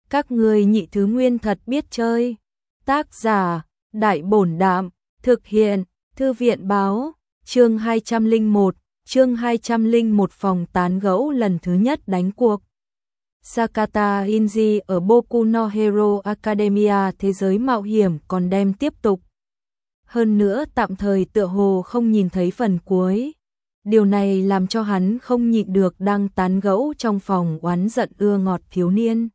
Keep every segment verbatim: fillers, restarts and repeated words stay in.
Các ngươi nhị thứ nguyên thật biết chơi. Tác giả, Đại Bổn Đạm, thực hiện, Thư viện Báo, chương hai trăm lẻ một, chương hai trăm lẻ một phòng tán gẫu lần thứ nhất đánh cuộc. Sakata Inji ở Boku no Hero Academia thế giới mạo hiểm còn đem tiếp tục. Hơn nữa tạm thời tựa hồ không nhìn thấy phần cuối. Điều này làm cho hắn không nhịn được đang tán gẫu trong phòng oán giận ưa ngọt thiếu niên.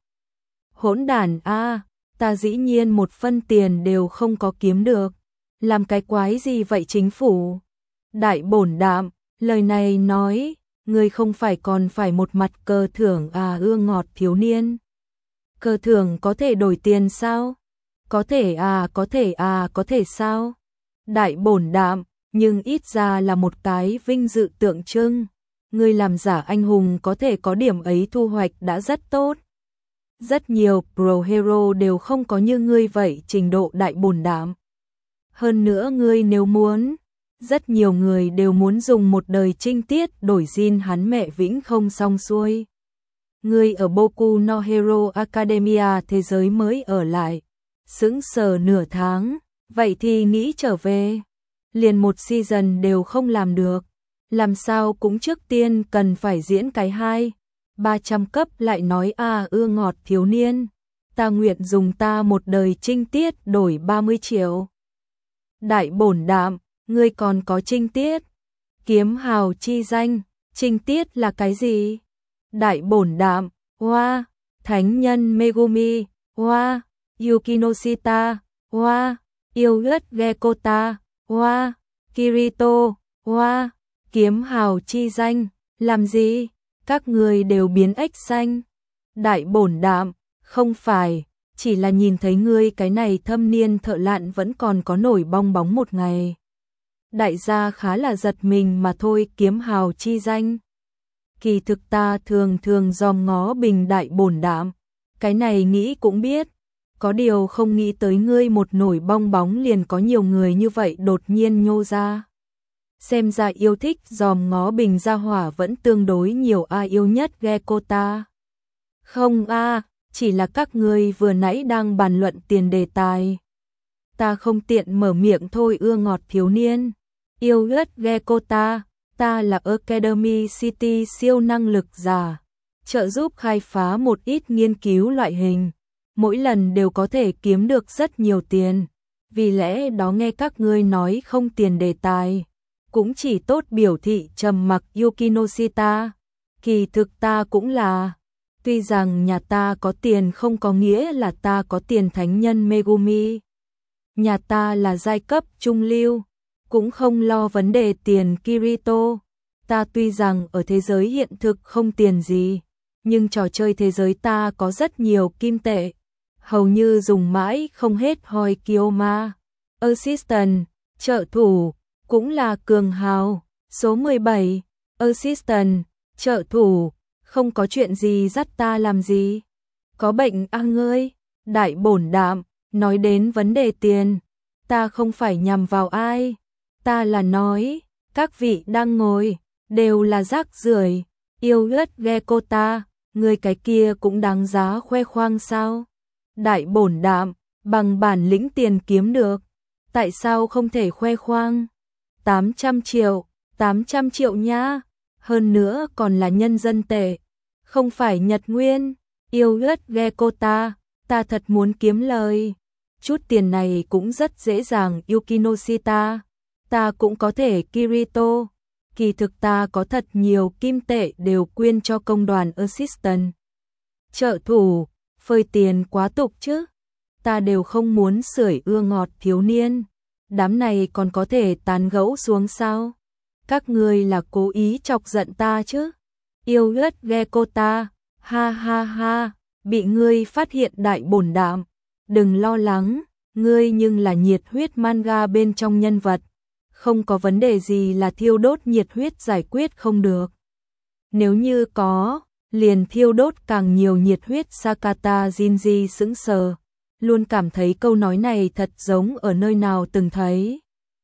Hỗn đản a, ta dĩ nhiên một phân tiền đều không có kiếm được. Làm cái quái gì vậy chính phủ? Đại Bổn Đạm, lời này nói, ngươi không phải còn phải một mặt cờ thưởng à ưa ngọt thiếu niên. Cờ thưởng có thể đổi tiền sao? Có thể à, có thể à, có thể sao? Đại Bổn Đạm, nhưng ít ra là một cái vinh dự tượng trưng. Ngươi làm giả anh hùng có thể có điểm ấy thu hoạch đã rất tốt. Rất nhiều pro hero đều không có như ngươi vậy trình độ Đại Bổn Đạm. Hơn nữa ngươi nếu muốn, rất nhiều người đều muốn dùng một đời trinh tiết đổi zin hắn mẹ vĩnh không xong xuôi. Ngươi ở Boku no Hero Academia thế giới mới ở lại, sững sờ nửa tháng, vậy thì nghĩ trở về. Liền một season đều không làm được, làm sao cũng trước tiên cần phải diễn cái hai, ba trăm cấp lại nói à ưa ngọt thiếu niên, ta nguyện dùng ta một đời trinh tiết đổi ba mươi triệu. Đại Bổn Đạm, ngươi còn có trinh tiết? Kiếm hào chi danh, trinh tiết là cái gì? Đại Bổn Đạm, hoa, thánh nhân Megumi, hoa, Yukinoshita, hoa, yêu ớt Gekota, hoa, Kirito, hoa, kiếm hào chi danh, làm gì? Các người đều biến ếch xanh. Đại Bổn Đạm, không phải, chỉ là nhìn thấy ngươi cái này thâm niên thợ lặn vẫn còn có nổi bong bóng một ngày. Đại gia khá là giật mình mà thôi, kiếm hào chi danh. Kỳ thực ta thường thường dòm ngó bình Đại Bổn Đạm, cái này nghĩ cũng biết. Có điều không nghĩ tới ngươi một nổi bong bóng liền có nhiều người như vậy đột nhiên nhô ra. Xem ra yêu thích dòm ngó bình gia hỏa vẫn tương đối nhiều a, yêu nhất Gekota. Không a, chỉ là các ngươi vừa nãy đang bàn luận tiền đề tài. Ta không tiện mở miệng thôi ưa ngọt thiếu niên. Yêu ớt Gekota, ta là Academy City siêu năng lực giả, trợ giúp khai phá một ít nghiên cứu loại hình. Mỗi lần đều có thể kiếm được rất nhiều tiền. Vì lẽ đó nghe các ngươi nói không tiền đề tài, cũng chỉ tốt biểu thị trầm mặc Yukinoshita. Kỳ thực ta cũng là, tuy rằng nhà ta có tiền không có nghĩa là ta có tiền thánh nhân Megumi. Nhà ta là giai cấp trung lưu, cũng không lo vấn đề tiền Kirito. Ta tuy rằng ở thế giới hiện thực không tiền gì, nhưng trò chơi thế giới ta có rất nhiều kim tệ, hầu như dùng mãi không hết hoi Kyoma. Assistant, trợ thủ, cũng là cường hào. Số mười bảy, Assistant, trợ thủ, không có chuyện gì dắt ta làm gì. Có bệnh à ngươi? Đại Bổn Đạm, nói đến vấn đề tiền, ta không phải nhằm vào ai. Ta là nói, các vị đang ngồi, đều là rác rưởi. Yêu ớt Gekota, ngươi cái kia cũng đáng giá khoe khoang sao? Đại Bổn Đạm, bằng bản lĩnh tiền kiếm được, tại sao không thể khoe khoang? tám trăm triệu, tám trăm triệu nhá, hơn nữa còn là nhân dân tệ, không phải Nhật Nguyên. Yêu ớt Gekota, ta thật muốn kiếm lời. Chút tiền này cũng rất dễ dàng Yukinoshita, ta cũng có thể Kirito. Kỳ thực ta có thật nhiều kim tệ đều quyên cho công đoàn Assistant. Trợ thủ, phơi tiền quá tục chứ. Ta đều không muốn sưởi ưa ngọt thiếu niên. Đám này còn có thể tán gẫu xuống sao? Các ngươi là cố ý chọc giận ta chứ? Yêu ớt Gekota, ha ha ha, bị ngươi phát hiện Đại Bổn Đạm. Đừng lo lắng, ngươi nhưng là nhiệt huyết manga bên trong nhân vật. Không có vấn đề gì là thiêu đốt nhiệt huyết giải quyết không được. Nếu như có, liền thiêu đốt càng nhiều nhiệt huyết. Sakata Jinji sững sờ, luôn cảm thấy câu nói này thật giống ở nơi nào từng thấy.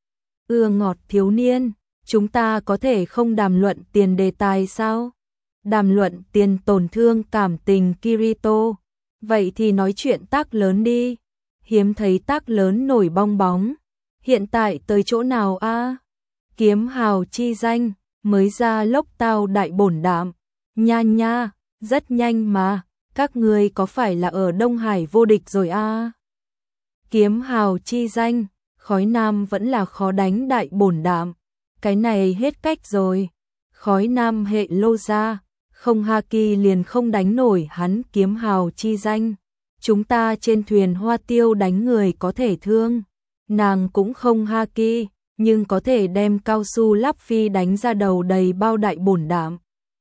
Ưa ngọt thiếu niên, chúng ta có thể không đàm luận tiền đề tài sao? Đàm luận tiền tổn thương cảm tình Kirito. Vậy thì nói chuyện tác lớn đi. Hiếm thấy tác lớn nổi bong bóng. Hiện tại tới chỗ nào a? Kiếm hào chi danh, mới ra lốc tao đại bổn đạm. Nha nha, rất nhanh mà, các ngươi có phải là ở Đông Hải vô địch rồi a? Kiếm hào chi danh, khói nam vẫn là khó đánh đại bổn đạm. Cái này hết cách rồi. Khói nam hệ lô ra, không haki liền không đánh nổi hắn kiếm hào chi danh. Chúng ta trên thuyền hoa tiêu đánh người có thể thương. Nàng cũng không haki, nhưng có thể đem cao su lắp phi đánh ra đầu đầy bao đại bổn đạm.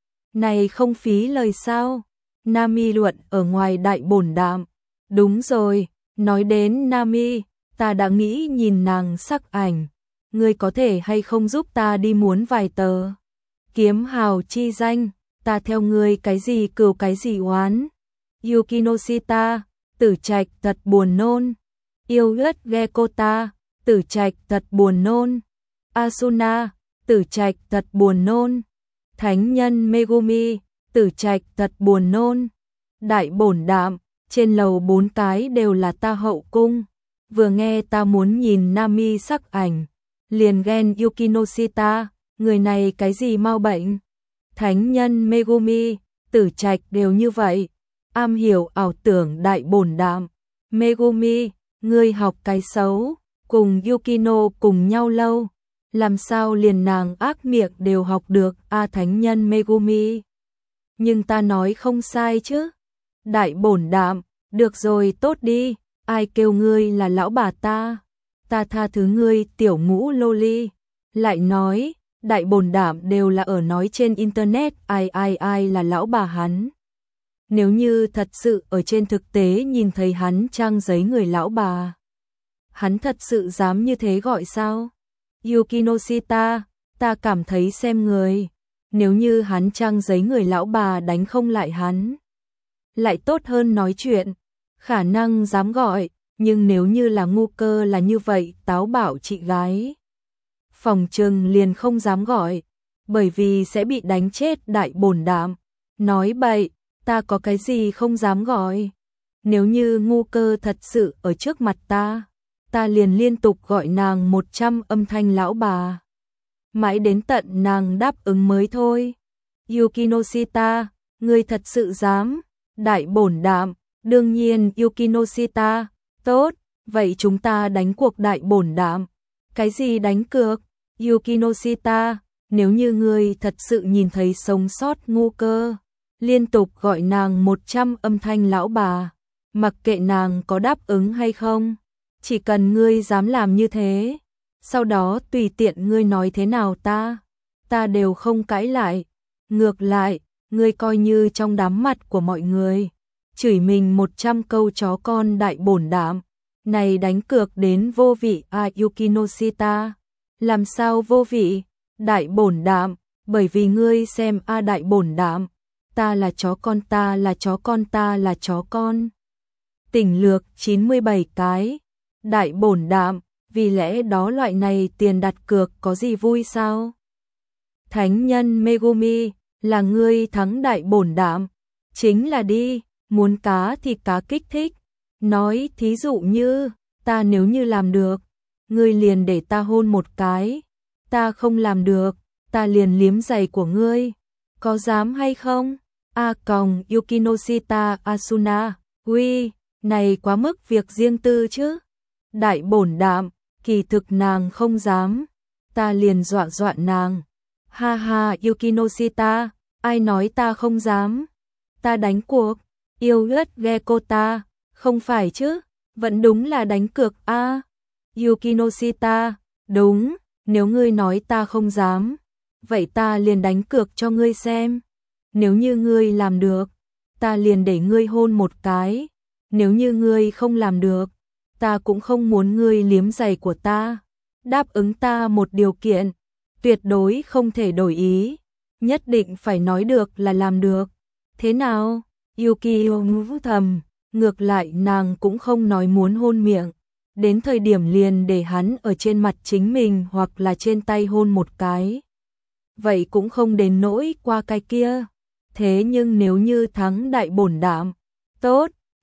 Này không phí lời sao? Nami luận ở ngoài đại bổn đạm. Đúng rồi, nói đến Nami, ta đã nghĩ nhìn nàng sắc ảnh. Ngươi có thể hay không giúp ta đi muốn vài tờ? Kiếm hào chi danh, ta theo ngươi cái gì cừu cái gì oán. Yukinoshita, tử trạch thật buồn nôn. Yêu ướt ghe cô ta, tử trạch thật buồn nôn. Asuna, tử trạch thật buồn nôn. Thánh nhân Megumi, tử trạch thật buồn nôn. Đại bổn đạm, trên lầu bốn cái đều là ta hậu cung. Vừa nghe ta muốn nhìn Nami sắc ảnh, liền ghen Yukinoshita, người này cái gì mau bệnh. Thánh nhân Megumi, tử trạch đều như vậy. Am hiểu ảo tưởng đại bổn đạm. Megumi, ngươi học cái xấu, cùng Yukino cùng nhau lâu. Làm sao liền nàng ác miệng đều học được a thánh nhân Megumi. Nhưng ta nói không sai chứ. Đại bổn đạm, được rồi tốt đi, ai kêu ngươi là lão bà ta. Ta tha thứ ngươi tiểu ngũ loli. Lại nói, đại bổn đạm đều là ở nói trên internet ai ai ai là lão bà hắn. Nếu như thật sự ở trên thực tế nhìn thấy hắn trang giấy người lão bà, hắn thật sự dám như thế gọi sao? Yukinoshita, ta cảm thấy xem người, nếu như hắn trang giấy người lão bà đánh không lại hắn, lại tốt hơn nói chuyện, khả năng dám gọi, nhưng nếu như là ngu cơ là như vậy táo bảo chị gái. Phòng trừng liền không dám gọi, bởi vì sẽ bị đánh chết đại bổn đạm. Nói bậy, ta có cái gì không dám gọi. Nếu như ngu cơ thật sự ở trước mặt ta, ta liền liên tục gọi nàng một trăm âm thanh lão bà. Mãi đến tận nàng đáp ứng mới thôi. Yukinoshita, ngươi thật sự dám. Đại bổn đạm, đương nhiên Yukinoshita, tốt, vậy chúng ta đánh cuộc đại bổn đạm. Cái gì đánh cược? Yukinoshita, nếu như ngươi thật sự nhìn thấy sống sót ngu cơ, liên tục gọi nàng một trăm âm thanh lão bà, mặc kệ nàng có đáp ứng hay không, chỉ cần ngươi dám làm như thế, sau đó tùy tiện ngươi nói thế nào ta, ta đều không cãi lại. Ngược lại, ngươi coi như trong đám mặt của mọi người, chửi mình một trăm câu chó con đại bổn đạm, này đánh cược đến vô vị a Yukinoshita. Làm sao vô vị? Đại bổn đạm, bởi vì ngươi xem a đại bổn đạm, ta là chó con ta là chó con ta là chó con. Tỉnh lược chín mươi bảy cái. Đại bổn đạm, vì lẽ đó loại này tiền đặt cược có gì vui sao? Thánh nhân Megumi, là ngươi thắng đại bổn đạm. Chính là đi, muốn cá thì cá kích thích. Nói thí dụ như, ta nếu như làm được, ngươi liền để ta hôn một cái. Ta không làm được, ta liền liếm giày của ngươi. Có dám hay không? A còng Yukinoshita Asuna, uy, này quá mức việc riêng tư chứ. Đại bổn đạm, kỳ thực nàng không dám. Ta liền dọa dọa nàng. Ha ha Yukinoshita, ai nói ta không dám? Ta đánh cuộc, yêu ướt ghe cô ta, không phải chứ? Vẫn đúng là đánh cược a. À, Yukinoshita, đúng, nếu ngươi nói ta không dám, vậy ta liền đánh cược cho ngươi xem. Nếu như ngươi làm được, ta liền để ngươi hôn một cái. Nếu như ngươi không làm được, ta cũng không muốn ngươi liếm giày của ta. Đáp ứng ta một điều kiện, tuyệt đối không thể đổi ý, nhất định phải nói được là làm được. Thế nào? Yukio ngũ thầm, ngược lại nàng cũng không nói muốn hôn miệng, đến thời điểm liền để hắn ở trên mặt chính mình hoặc là trên tay hôn một cái. Vậy cũng không đến nỗi qua cái kia. Thế nhưng nếu như thắng đại bổn đạm, tốt,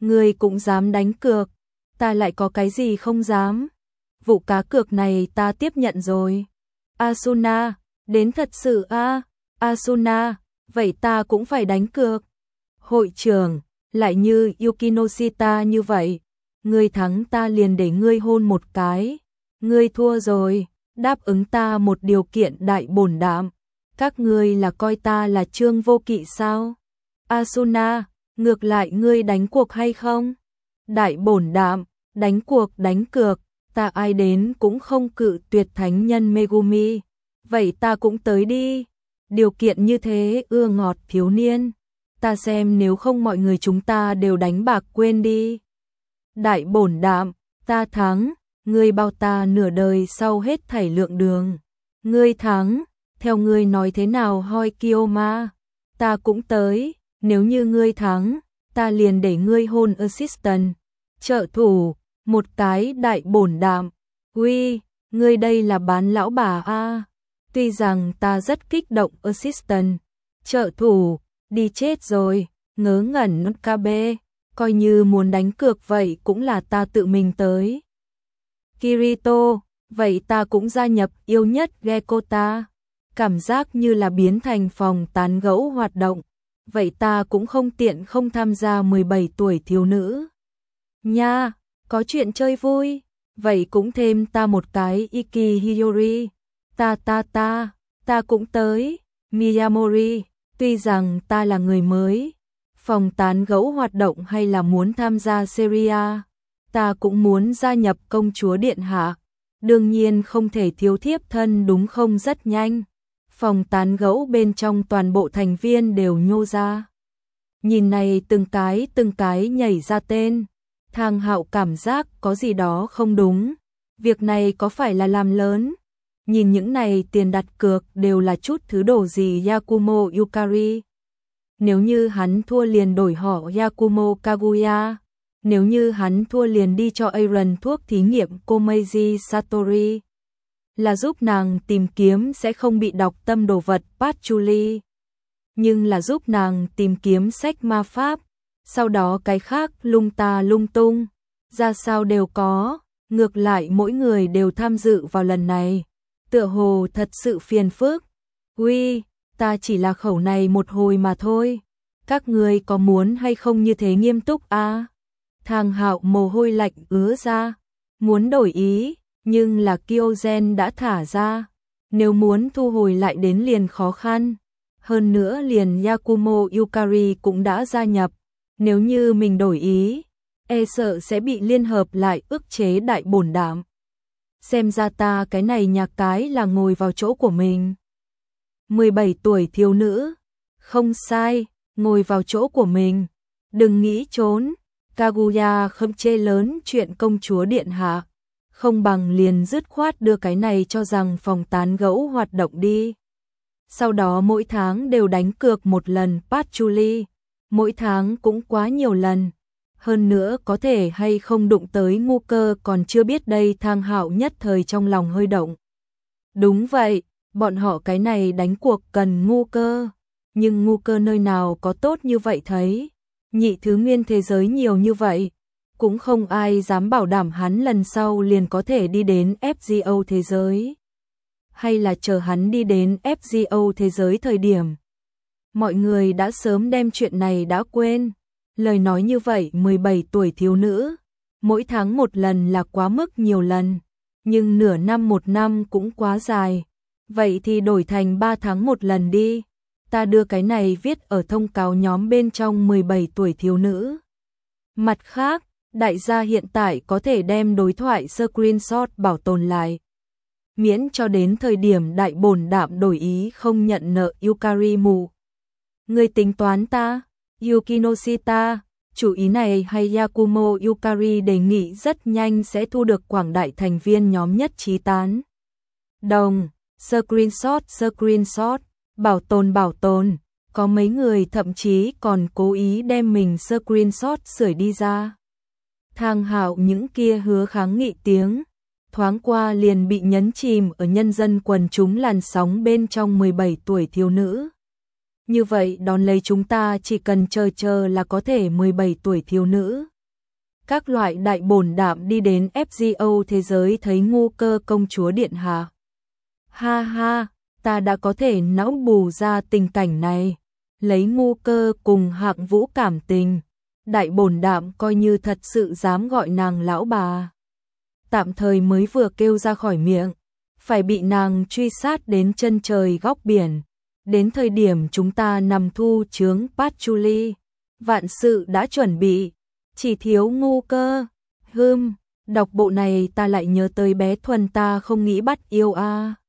Ngươi cũng dám đánh cược, ta lại có cái gì không dám. Vụ cá cược này ta tiếp nhận rồi. Asuna, đến thật sự a à? Asuna, vậy ta cũng phải đánh cược. Hội trưởng, lại như Yukinoshita như vậy, ngươi thắng ta liền để ngươi hôn một cái. Ngươi thua rồi, đáp ứng ta một điều kiện đại bổn đạm. Các ngươi là coi ta là Trương Vô Kỵ sao? Asuna, ngược lại ngươi đánh cuộc hay không? Đại bổn đạm, đánh cuộc đánh cược, ta ai đến cũng không cự tuyệt thánh nhân Megumi. Vậy ta cũng tới đi. Điều kiện như thế ưa ngọt thiếu niên. Ta xem nếu không mọi người chúng ta đều đánh bạc quên đi. Đại bổn đạm, ta thắng, ngươi bao ta nửa đời sau hết thảy lượng đường. Ngươi thắng, theo ngươi nói thế nào Hoi Kiyoma? Ta cũng tới, nếu như ngươi thắng, ta liền để ngươi hôn assistant. Trợ thủ, một cái đại bổn đạm. Uy, ngươi đây là bán lão bà a. Tuy rằng ta rất kích động assistant, trợ thủ, đi chết rồi, ngớ ngẩn Kabe, coi như muốn đánh cược vậy cũng là ta tự mình tới. Kirito, vậy ta cũng gia nhập yêu nhất Gekota, cảm giác như là biến thành phòng tán gẫu hoạt động, vậy ta cũng không tiện không tham gia mười bảy tuổi thiếu nữ. Nha, có chuyện chơi vui, vậy cũng thêm ta một cái Iki Hiyori, ta ta ta, ta cũng tới, Miyamori. Tuy rằng ta là người mới, phòng tán gẫu hoạt động hay là muốn tham gia seria, ta cũng muốn gia nhập công chúa điện hạ. Đương nhiên không thể thiếu thiếp thân đúng không rất nhanh. Phòng tán gẫu bên trong toàn bộ thành viên đều nhô ra. Nhìn này từng cái từng cái nhảy ra tên. Thang Hạo cảm giác có gì đó không đúng. Việc này có phải là làm lớn? Nhìn những này tiền đặt cược đều là chút thứ đồ gì Yakumo Yukari. Nếu như hắn thua liền đổi họ Yakumo Kaguya. Nếu như hắn thua liền đi cho Aaron thuốc thí nghiệm Komeiji Satori. Là giúp nàng tìm kiếm sẽ không bị đọc tâm đồ vật Patchouli. Nhưng là giúp nàng tìm kiếm sách ma pháp. Sau đó cái khác lung ta lung tung. Ra sao đều có. Ngược lại mỗi người đều tham dự vào lần này. Tựa hồ thật sự phiền phức. Uy, ta chỉ là khẩu này một hồi mà thôi. Các người có muốn hay không như thế nghiêm túc à? Thang Hạo mồ hôi lạnh ứa ra. Muốn đổi ý, nhưng là Kyogen đã thả ra. Nếu muốn thu hồi lại đến liền khó khăn. Hơn nữa liền Yakumo Yukari cũng đã gia nhập. Nếu như mình đổi ý, e sợ sẽ bị liên hợp lại ức chế đại bổn đạm. Xem ra ta cái này nhà cái là ngồi vào chỗ của mình. mười bảy tuổi thiếu nữ. Không sai, ngồi vào chỗ của mình. Đừng nghĩ trốn. Kaguya không chê lớn chuyện công chúa điện hạ. Không bằng liền dứt khoát đưa cái này cho rằng phòng tán gẫu hoạt động đi. Sau đó mỗi tháng đều đánh cược một lần Patchouli. Mỗi tháng cũng quá nhiều lần. Hơn nữa có thể hay không đụng tới ngu cơ còn chưa biết đây. Thang Hạo nhất thời trong lòng hơi động. Đúng vậy, bọn họ cái này đánh cuộc cần ngu cơ. Nhưng ngu cơ nơi nào có tốt như vậy thấy. Nhị thứ nguyên thế giới nhiều như vậy. Cũng không ai dám bảo đảm hắn lần sau liền có thể đi đến ép giê o thế giới. Hay là chờ hắn đi đến ép giê o thế giới thời điểm. Mọi người đã sớm đem chuyện này đã quên. Lời nói như vậy mười bảy tuổi thiếu nữ. Mỗi tháng một lần là quá mức nhiều lần. Nhưng nửa năm một năm cũng quá dài. Vậy thì đổi thành ba tháng một lần đi. Ta đưa cái này viết ở thông cáo nhóm bên trong mười bảy tuổi thiếu nữ. Mặt khác, đại gia hiện tại có thể đem đối thoại screenshot bảo tồn lại. Miễn cho đến thời điểm đại bổn đạm đổi ý không nhận nợ Yukari mù. Người tính toán ta, Yukinoshita, chủ ý này hay Yakumo Yukari đề nghị rất nhanh sẽ thu được quảng đại thành viên nhóm nhất trí tán. Đồng, screenshot, screenshot, bảo tồn bảo tồn, có mấy người thậm chí còn cố ý đem mình screenshot sửa đi ra. Thang Hạo những kia hứa kháng nghị tiếng, thoáng qua liền bị nhấn chìm ở nhân dân quần chúng làn sóng bên trong mười bảy tuổi thiếu nữ. Như vậy đón lấy chúng ta chỉ cần chờ chờ là có thể mười bảy tuổi thiếu nữ. các loại đại bổn đạm đi đến ép giê o thế giới thấy Ngu Cơ công chúa điện hạ. Ha ha, ta đã có thể não bù ra tình cảnh này, lấy Ngu Cơ cùng Hạng Vũ cảm tình, đại bổn đạm coi như thật sự dám gọi nàng lão bà. Tạm thời mới vừa kêu ra khỏi miệng, phải bị nàng truy sát đến chân trời góc biển. Đến thời điểm chúng ta nằm thu chướng Patchouli, vạn sự đã chuẩn bị, chỉ thiếu Ngu Cơ. Hừm, đọc bộ này ta lại nhớ tới bé Thuần ta không nghĩ bắt yêu a. À.